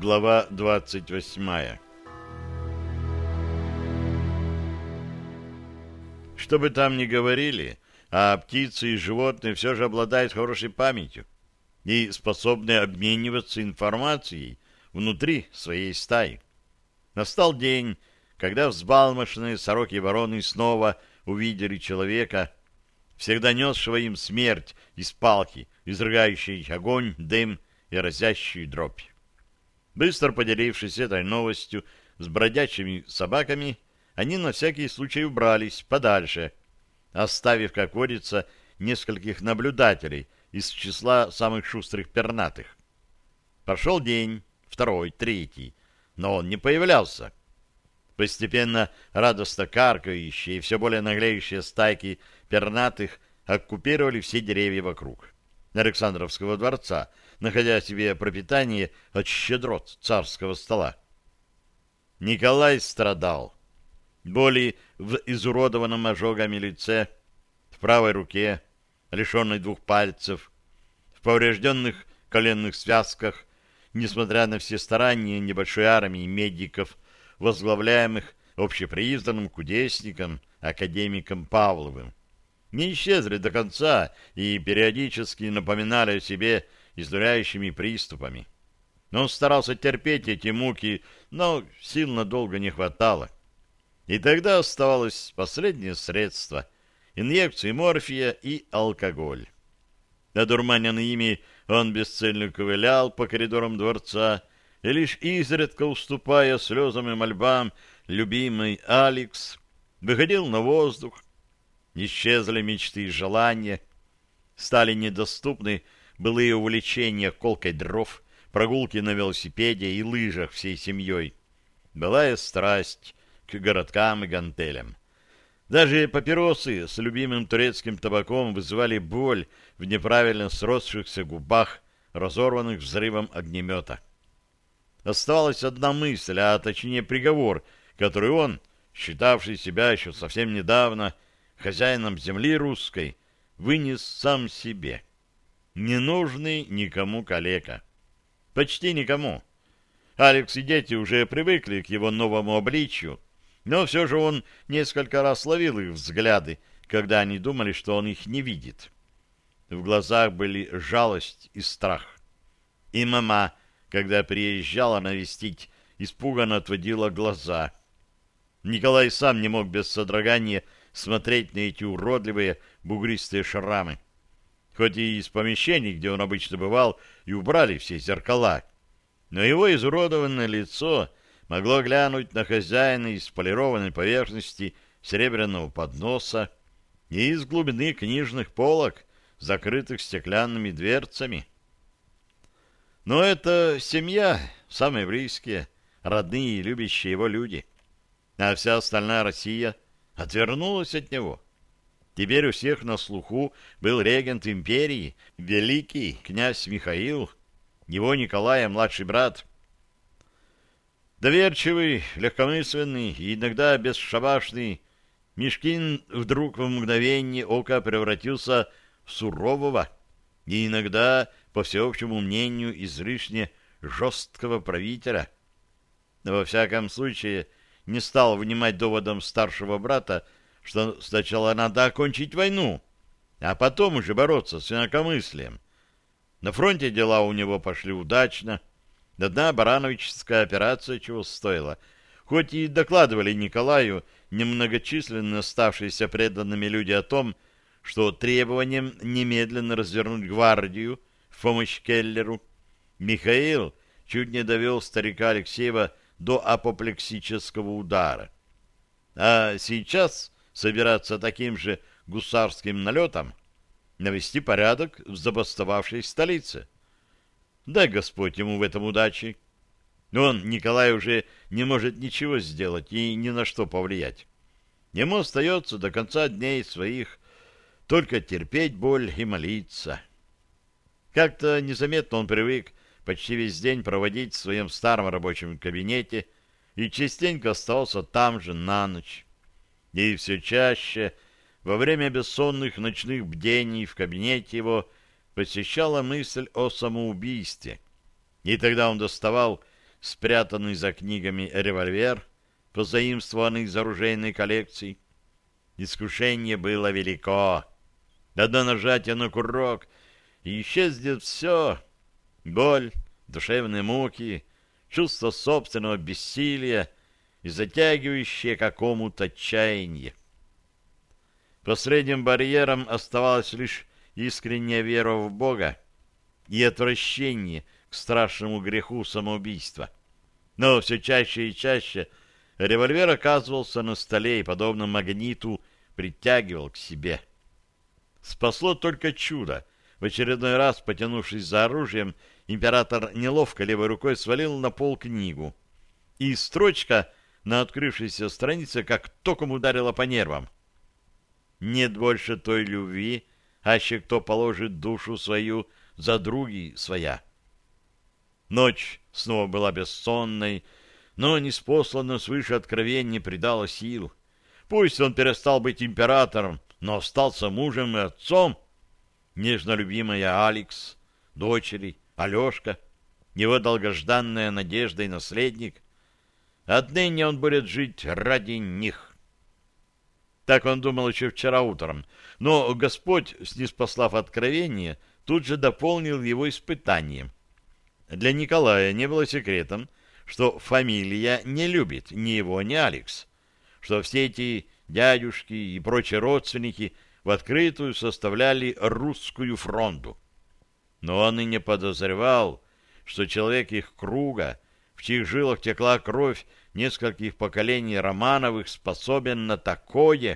Глава 28. Что бы там ни говорили, а птицы и животные все же обладают хорошей памятью и способны обмениваться информацией внутри своей стаи. Настал день, когда взбалмошные сороки и вороны снова увидели человека, всегда несшего им смерть из палки, изрыгающей огонь, дым и разящую дробь. Быстро поделившись этой новостью с бродячими собаками, они на всякий случай убрались подальше, оставив, как водится, нескольких наблюдателей из числа самых шустрых пернатых. Прошел день, второй, третий, но он не появлялся. Постепенно радостно каркающие и все более наглеющие стайки пернатых оккупировали все деревья вокруг Александровского дворца, находя себе пропитание от щедрот царского стола. Николай страдал. Боли в изуродованном ожогами лице, в правой руке, лишенной двух пальцев, в поврежденных коленных связках, несмотря на все старания небольшой армии медиков, возглавляемых общепризнанным кудесником, академиком Павловым, не исчезли до конца и периодически напоминали о себе изнуряющими приступами. Но он старался терпеть эти муки, но сил надолго не хватало. И тогда оставалось последнее средство — инъекции морфия и алкоголь. Одурманенный ими, он бесцельно ковылял по коридорам дворца, и лишь изредка, уступая слезам и мольбам любимый Алекс, выходил на воздух. Исчезли мечты и желания, стали недоступны былые увлечения колкой дров, прогулки на велосипеде и лыжах всей семьей. Былая страсть к городкам и гантелям. Даже папиросы с любимым турецким табаком вызывали боль в неправильно сросшихся губах, разорванных взрывом огнемета. Оставалась одна мысль, а точнее приговор, который он, считавший себя еще совсем недавно хозяином земли русской, вынес сам себе. Ненужный никому калека. Почти никому. Алекс и дети уже привыкли к его новому обличью, но все же он несколько раз ловил их взгляды, когда они думали, что он их не видит. В глазах были жалость и страх. И мама, когда приезжала навестить, испуганно отводила глаза. Николай сам не мог без содрогания смотреть на эти уродливые бугристые шрамы. Хоть и из помещений, где он обычно бывал, и убрали все зеркала, но его изуродованное лицо могло глянуть на хозяина из полированной поверхности серебряного подноса и из глубины книжных полок, закрытых стеклянными дверцами. Но это семья, самые близкие, родные и любящие его люди. А вся остальная Россия отвернулась от него. Теперь у всех на слуху был регент империи, великий князь Михаил, его Николая младший брат. Доверчивый, легкомысленный и иногда бесшабашный, Мишкин вдруг в мгновение ока превратился в сурового и иногда, по всеобщему мнению, излишне жесткого правителя. Во всяком случае, не стал внимать доводам старшего брата, что сначала надо окончить войну, а потом уже бороться с инакомыслием. На фронте дела у него пошли удачно. Одна барановическая операция чего стоила. Хоть и докладывали Николаю немногочисленно оставшиеся преданными люди о том, что требованием немедленно развернуть гвардию в помощь Келлеру, Михаил чуть не довел старика Алексеева до апоплексического удара. А сейчас собираться таким же гусарским налетом, навести порядок в забастовавшей столице. Дай Господь ему в этом удачи. Он, Николай, уже не может ничего сделать и ни на что повлиять. Ему остается до конца дней своих только терпеть боль и молиться. Как-то незаметно он привык почти весь день проводить в своем старом рабочем кабинете и частенько оставался там же на ночь. И все чаще во время бессонных ночных бдений в кабинете его посещала мысль о самоубийстве. И тогда он доставал спрятанный за книгами револьвер, позаимствованный из оружейной коллекции. Искушение было велико. Одно нажатие на курок, и исчезнет все. Боль, душевные муки, чувство собственного бессилия и затягивающее к какому-то отчаяние. Последним барьером оставалась лишь искренняя вера в Бога и отвращение к страшному греху самоубийства. Но все чаще и чаще револьвер оказывался на столе и, подобно магниту, притягивал к себе. Спасло только чудо. В очередной раз, потянувшись за оружием, император неловко левой рукой свалил на пол книгу. И строчка на открывшейся странице как током ударила по нервам. «Нет больше той любви, аще кто положит душу свою за други своя». Ночь снова была бессонной, но неспосланно свыше откровение придало сил. Пусть он перестал быть императором, но остался мужем и отцом. Нежно любимая Алекс, дочери, Алешка, его долгожданная надежда и наследник. Отныне он будет жить ради них. Так он думал еще вчера утром, но Господь, снизпослав откровение, тут же дополнил его испытанием. Для Николая не было секретом, что фамилия не любит ни его, ни Алекс, что все эти дядюшки и прочие родственники в открытую составляли русскую фронту. Но он и не подозревал, что человек их круга, в чьих жилах текла кровь нескольких поколений Романовых, способен на такое.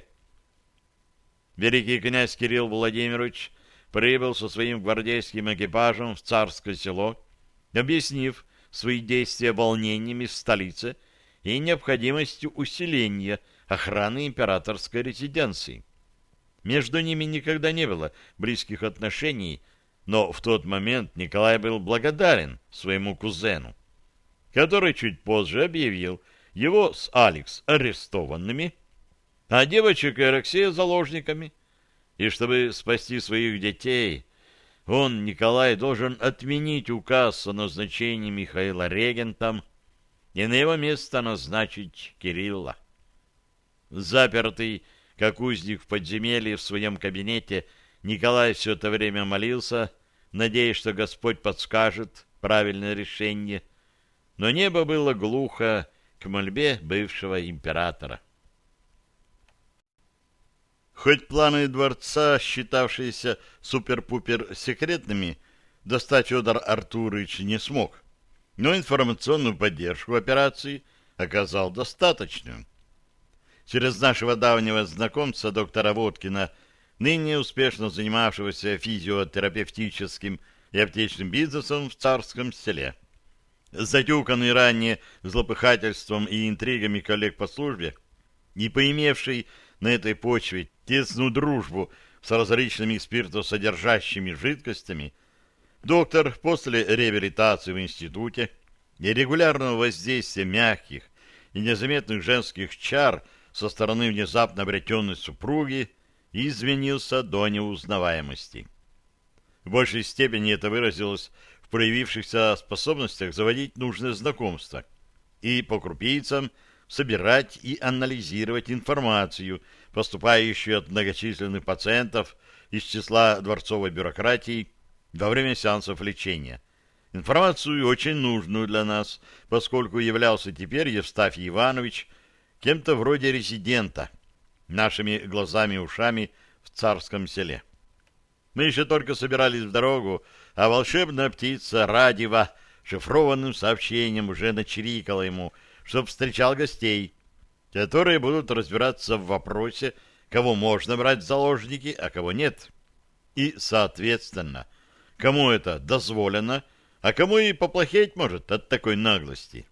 Великий князь Кирилл Владимирович прибыл со своим гвардейским экипажем в Царское Село, объяснив свои действия волнениями в столице и необходимостью усиления охраны императорской резиденции. Между ними никогда не было близких отношений, но в тот момент Николай был благодарен своему кузену, который чуть позже объявил его с Алекс арестованными, а девочек и Алексея заложниками. И чтобы спасти своих детей, он, Николай, должен отменить указ о назначении Михаила регентом и на его место назначить Кирилла. Запертый, как узник в подземелье в своем кабинете, Николай все это время молился, надеясь, что Господь подскажет правильное решение, но небо было глухо к мольбе бывшего императора. Хоть планы дворца, считавшиеся супер-пупер секретными, достать Федор Артурович не смог, но информационную поддержку операции оказал достаточную. Через нашего давнего знакомца доктора Водкина, ныне успешно занимавшегося физиотерапевтическим и аптечным бизнесом в Царском Селе. Затюканный ранее злопыхательством и интригами коллег по службе, не поимевший на этой почве тесную дружбу с различными спиртосодержащими жидкостями, доктор после реабилитации в институте и регулярного воздействия мягких и незаметных женских чар со стороны внезапно обретенной супруги изменился до неузнаваемости. В большей степени это выразилось в проявившихся способностях заводить нужное знакомство и по крупицам собирать и анализировать информацию, поступающую от многочисленных пациентов из числа дворцовой бюрократии во время сеансов лечения. Информацию очень нужную для нас, поскольку являлся теперь Евстафий Иванович кем-то вроде резидента, нашими глазами и ушами в Царском Селе. Мы еще только собирались в дорогу, а волшебная птица Радива шифрованным сообщением уже начирикала ему, чтоб встречал гостей, которые будут разбираться в вопросе, кого можно брать в заложники, а кого нет. И, соответственно, кому это дозволено, а кому и поплохеть может от такой наглости.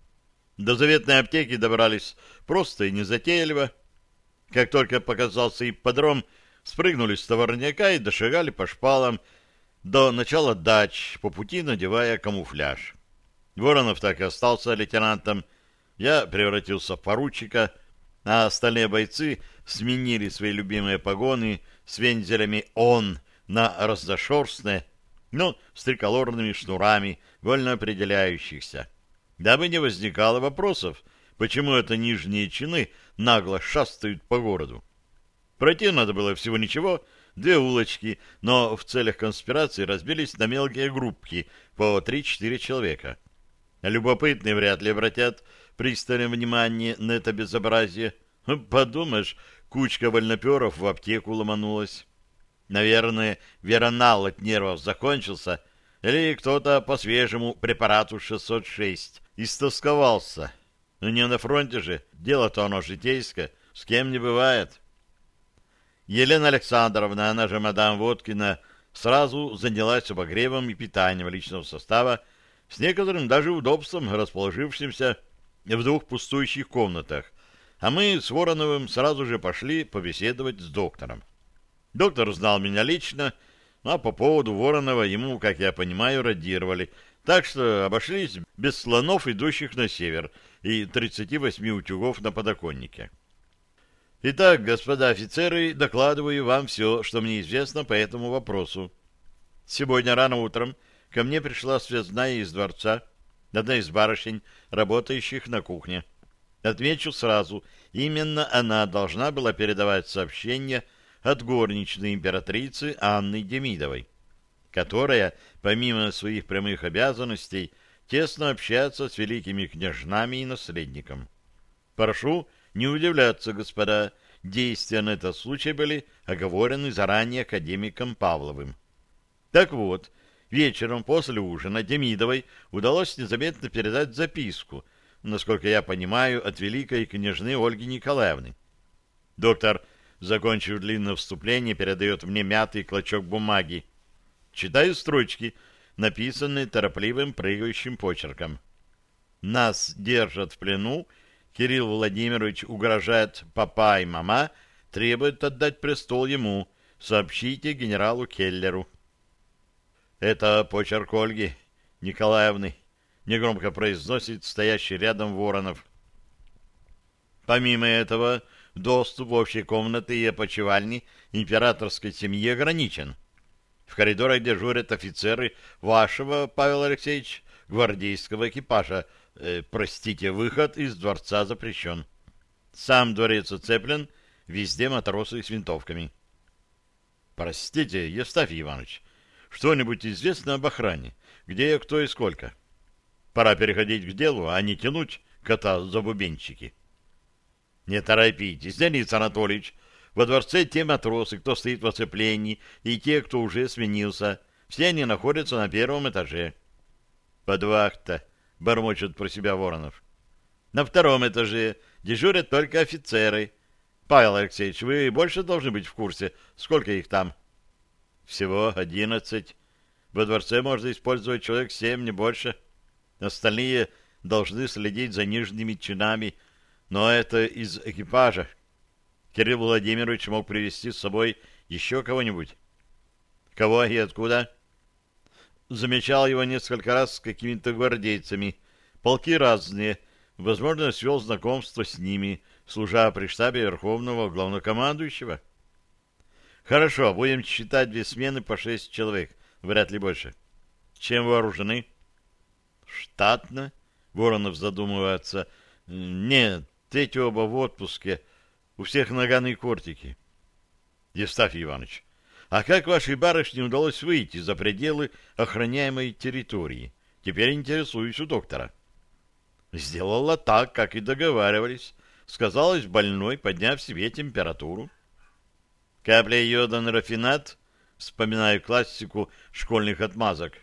До заветной аптеки добрались просто и незатейливо. Как только показался ипподром, спрыгнули с товарняка и дошагали по шпалам до начала дач, по пути надевая камуфляж. Воронов так и остался лейтенантом, я превратился в поручика, а остальные бойцы сменили свои любимые погоны с вензелями «он» на разношерстные, но с триколорными шнурами, вольно определяющихся. дабы не возникало вопросов, почему это нижние чины нагло шастают по городу. Пройти надо было всего ничего, 2 улочки, но в целях конспирации разбились на мелкие группки по 3-4 человека. Любопытные вряд ли обратят пристальное внимание на это безобразие. Подумаешь, кучка вольноперов в аптеку ломанулась. Наверное, веронал от нервов закончился, или кто-то по свежему препарату 606 истосковался. Но не на фронте же, дело-то оно житейское, с кем не бывает. Елена Александровна, она же мадам Водкина, сразу занялась обогревом и питанием личного состава, с некоторым даже удобством, расположившимся в 2 пустующих комнатах, а мы с Вороновым сразу же пошли побеседовать с доктором. Доктор знал меня лично, а по поводу Воронова ему, как я понимаю, радировали, так что обошлись без слонов, идущих на север, и 38 утюгов на подоконнике. Итак, господа офицеры, докладываю вам все, что мне известно по этому вопросу. Сегодня рано утром ко мне пришла связная из дворца, одна из барышень, работающих на кухне. Отмечу сразу, именно она должна была передавать сообщение от горничной императрицы Анны Демидовой, которая, помимо своих прямых обязанностей, тесно общается с великими княжнами и наследником. Прошу не удивляться, господа, действия на этот случай были оговорены заранее академиком Павловым. Так вот, вечером после ужина Демидовой удалось незаметно передать записку, насколько я понимаю, от великой княжны Ольги Николаевны. Доктор, закончив длинное вступление, передает мне мятый клочок бумаги. Читаю строчки, написанные торопливым прыгающим почерком. «Нас держат в плену. Кирилл Владимирович угрожает папа и мама, требует отдать престол ему. Сообщите генералу Келлеру». «Это почерк Ольги Николаевны», — негромко произносит стоящий рядом Воронов. Помимо этого, доступ в общие комнаты и опочивальни императорской семьи ограничен. В коридорах дежурят офицеры вашего, Павел Алексеевич, гвардейского экипажа. Простите, выход из дворца запрещен. Сам дворец оцеплен, везде матросы с винтовками. Простите, Евстафий Иванович, что-нибудь известно об охране? Где, кто и сколько? Пора переходить к делу, а не тянуть кота за бубенчики. Не торопитесь, Денис Анатольевич. Во дворце те матросы, кто стоит в оцеплении, и те, кто уже сменился. Все они находятся на 1-м этаже. Под вахта, бормочет про себя Воронов. На 2-м этаже дежурят только офицеры. Павел Алексеевич, вы больше должны быть в курсе. Сколько их там? Всего 11. Во дворце можно использовать человек 7, не больше. Остальные должны следить за нижними чинами, но это из экипажа. Кирилл Владимирович мог привезти с собой еще кого-нибудь. Кого и откуда? Замечал его несколько раз с какими-то гвардейцами. Полки разные. Возможно, свел знакомство с ними, служа при штабе Верховного Главнокомандующего. Хорошо, будем считать 2 смены по 6 человек. Вряд ли больше. Чем вооружены? Штатно. Воронов задумывается. Нет, эти оба в отпуске. У всех наганы и кортики. Евстафий Иванович, а как вашей барышне удалось выйти за пределы охраняемой территории? Теперь интересуюсь у доктора. Сделала так, как и договаривались. Сказалась больной, подняв себе температуру. Капля йода на рафинат? Вспоминаю классику школьных отмазок.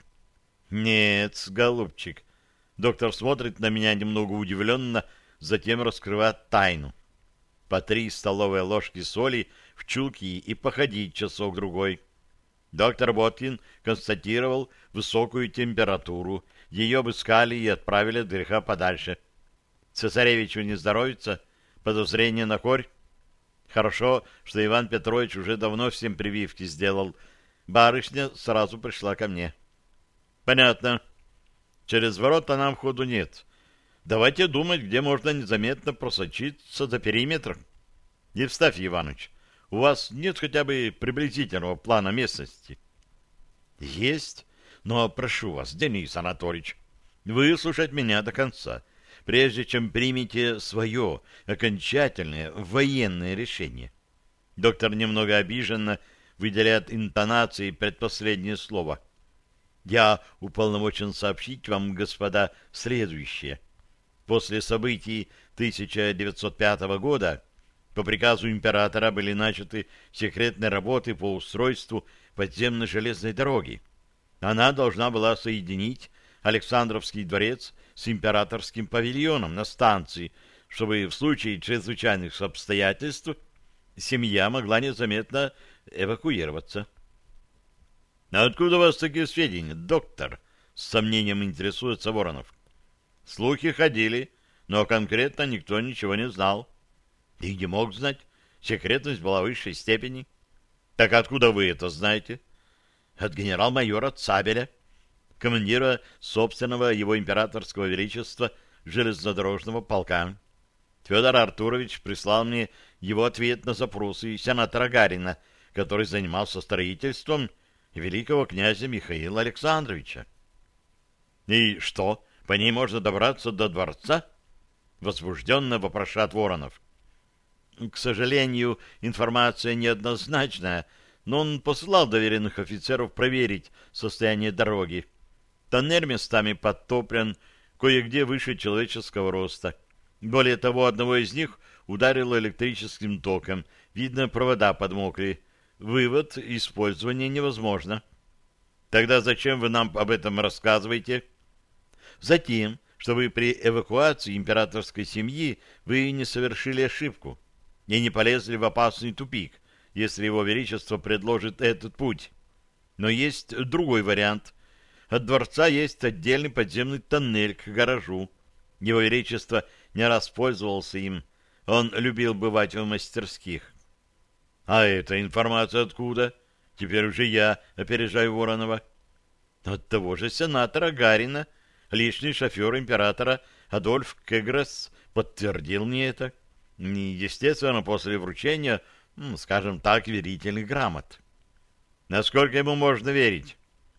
Нет, голубчик. Доктор смотрит на меня немного удивленно, затем раскрывает тайну. По 3 столовые ложки соли в чулки и походить часок-другой. Доктор Боткин констатировал высокую температуру. Ее обыскали и отправили от греха подальше. Цесаревичу не здоровится? Подозрение на корь? Хорошо, что Иван Петрович уже давно всем прививки сделал. Барышня сразу пришла ко мне. Понятно. Через ворота нам входу нет. Давайте думать, где можно незаметно просочиться за периметр. Евстафий Иванович, у вас нет хотя бы приблизительного плана местности? Есть, но прошу вас, Денис Анатольевич, выслушать меня до конца, прежде чем примете свое окончательное военное решение. Доктор немного обиженно выделяет интонацией предпоследнее слово. Я уполномочен сообщить вам, господа, следующее. После событий 1905 года по приказу императора были начаты секретные работы по устройству подземной железной дороги. Она должна была соединить Александровский дворец с императорским павильоном на станции, чтобы в случае чрезвычайных обстоятельств семья могла незаметно эвакуироваться. — А откуда у вас такие сведения, доктор? — с сомнением интересуется Воронов. — Слухи ходили, но конкретно никто ничего не знал. И не мог знать. Секретность была в высшей степени. — Так откуда вы это знаете? — От генерал-майора Цабеля, командира собственного его императорского величества железнодорожного полка. Федор Артурович прислал мне его ответ на запросы сенатора Гарина, который занимался строительством великого князя Михаила Александровича. — И что, по ней можно добраться до дворца? — возбужденно вопрошает Воронов. — К сожалению, информация неоднозначная, но он посылал доверенных офицеров проверить состояние дороги. Тоннель местами подтоплен, кое-где выше человеческого роста. Более того, одного из них ударило электрическим током. Видно, провода подмокли. Вывод: использование невозможно. Тогда зачем вы нам об этом рассказываете? Затем, чтобы при эвакуации императорской семьи вы не совершили ошибку и не полезли в опасный тупик, если его величество предложит этот путь. Но есть другой вариант. От дворца есть отдельный подземный тоннель к гаражу. Его величество не раз пользовался им. Он любил бывать в мастерских. А эта информация откуда? Теперь уже я опережаю Воронова. От того же сенатора Гарина. Личный шофер императора Адольф Кегрес подтвердил мне это. И, естественно, после вручения, скажем так, верительных грамот. Насколько ему можно верить?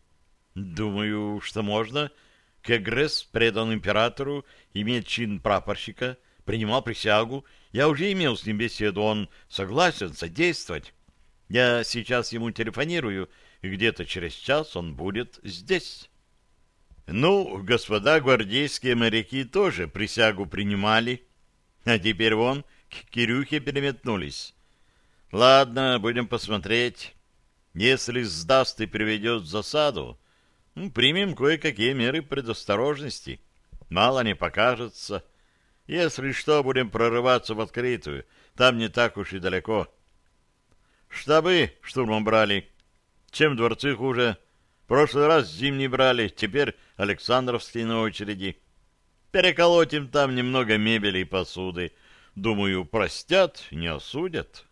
Думаю, что можно. Кегрес предан императору, имеет чин прапорщика, принимал присягу. Я уже имел с ним беседу, он согласен содействовать. Я сейчас ему телефонирую, и где-то через час он будет здесь. Ну, господа гвардейские моряки тоже присягу принимали, а теперь вон к Кирюхе переметнулись. Ладно, будем посмотреть. Если сдаст и приведет в засаду, примем кое-какие меры предосторожности. Мало не покажется. Если что, будем прорываться в открытую. Там не так уж и далеко. Штабы штурмом брали. Чем дворцы хуже? В прошлый раз зимний брали, теперь Александровские на очереди. Переколотим там немного мебели и посуды. Думаю, простят, не осудят.